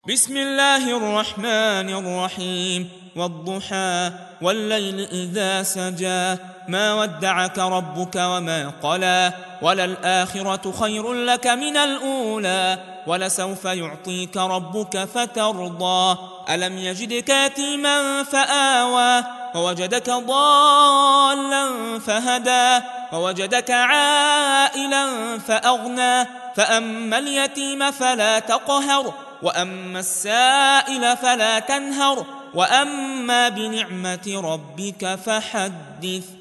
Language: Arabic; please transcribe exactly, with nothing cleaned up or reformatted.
بسم الله الرحمن الرحيم والضحى والليل إذا سجى ما ودعك ربك وما قلى وللآخرة خير لك من الأولى ولسوف يعطيك ربك فترضى ألم يجدك يتيما فآوى ووجدك ضالا فهدى ووجدك عائلا فأغنى فأما اليتيم فلا تقهر وأما السائل فلا تنهر وأما بنعمة ربك فحدث.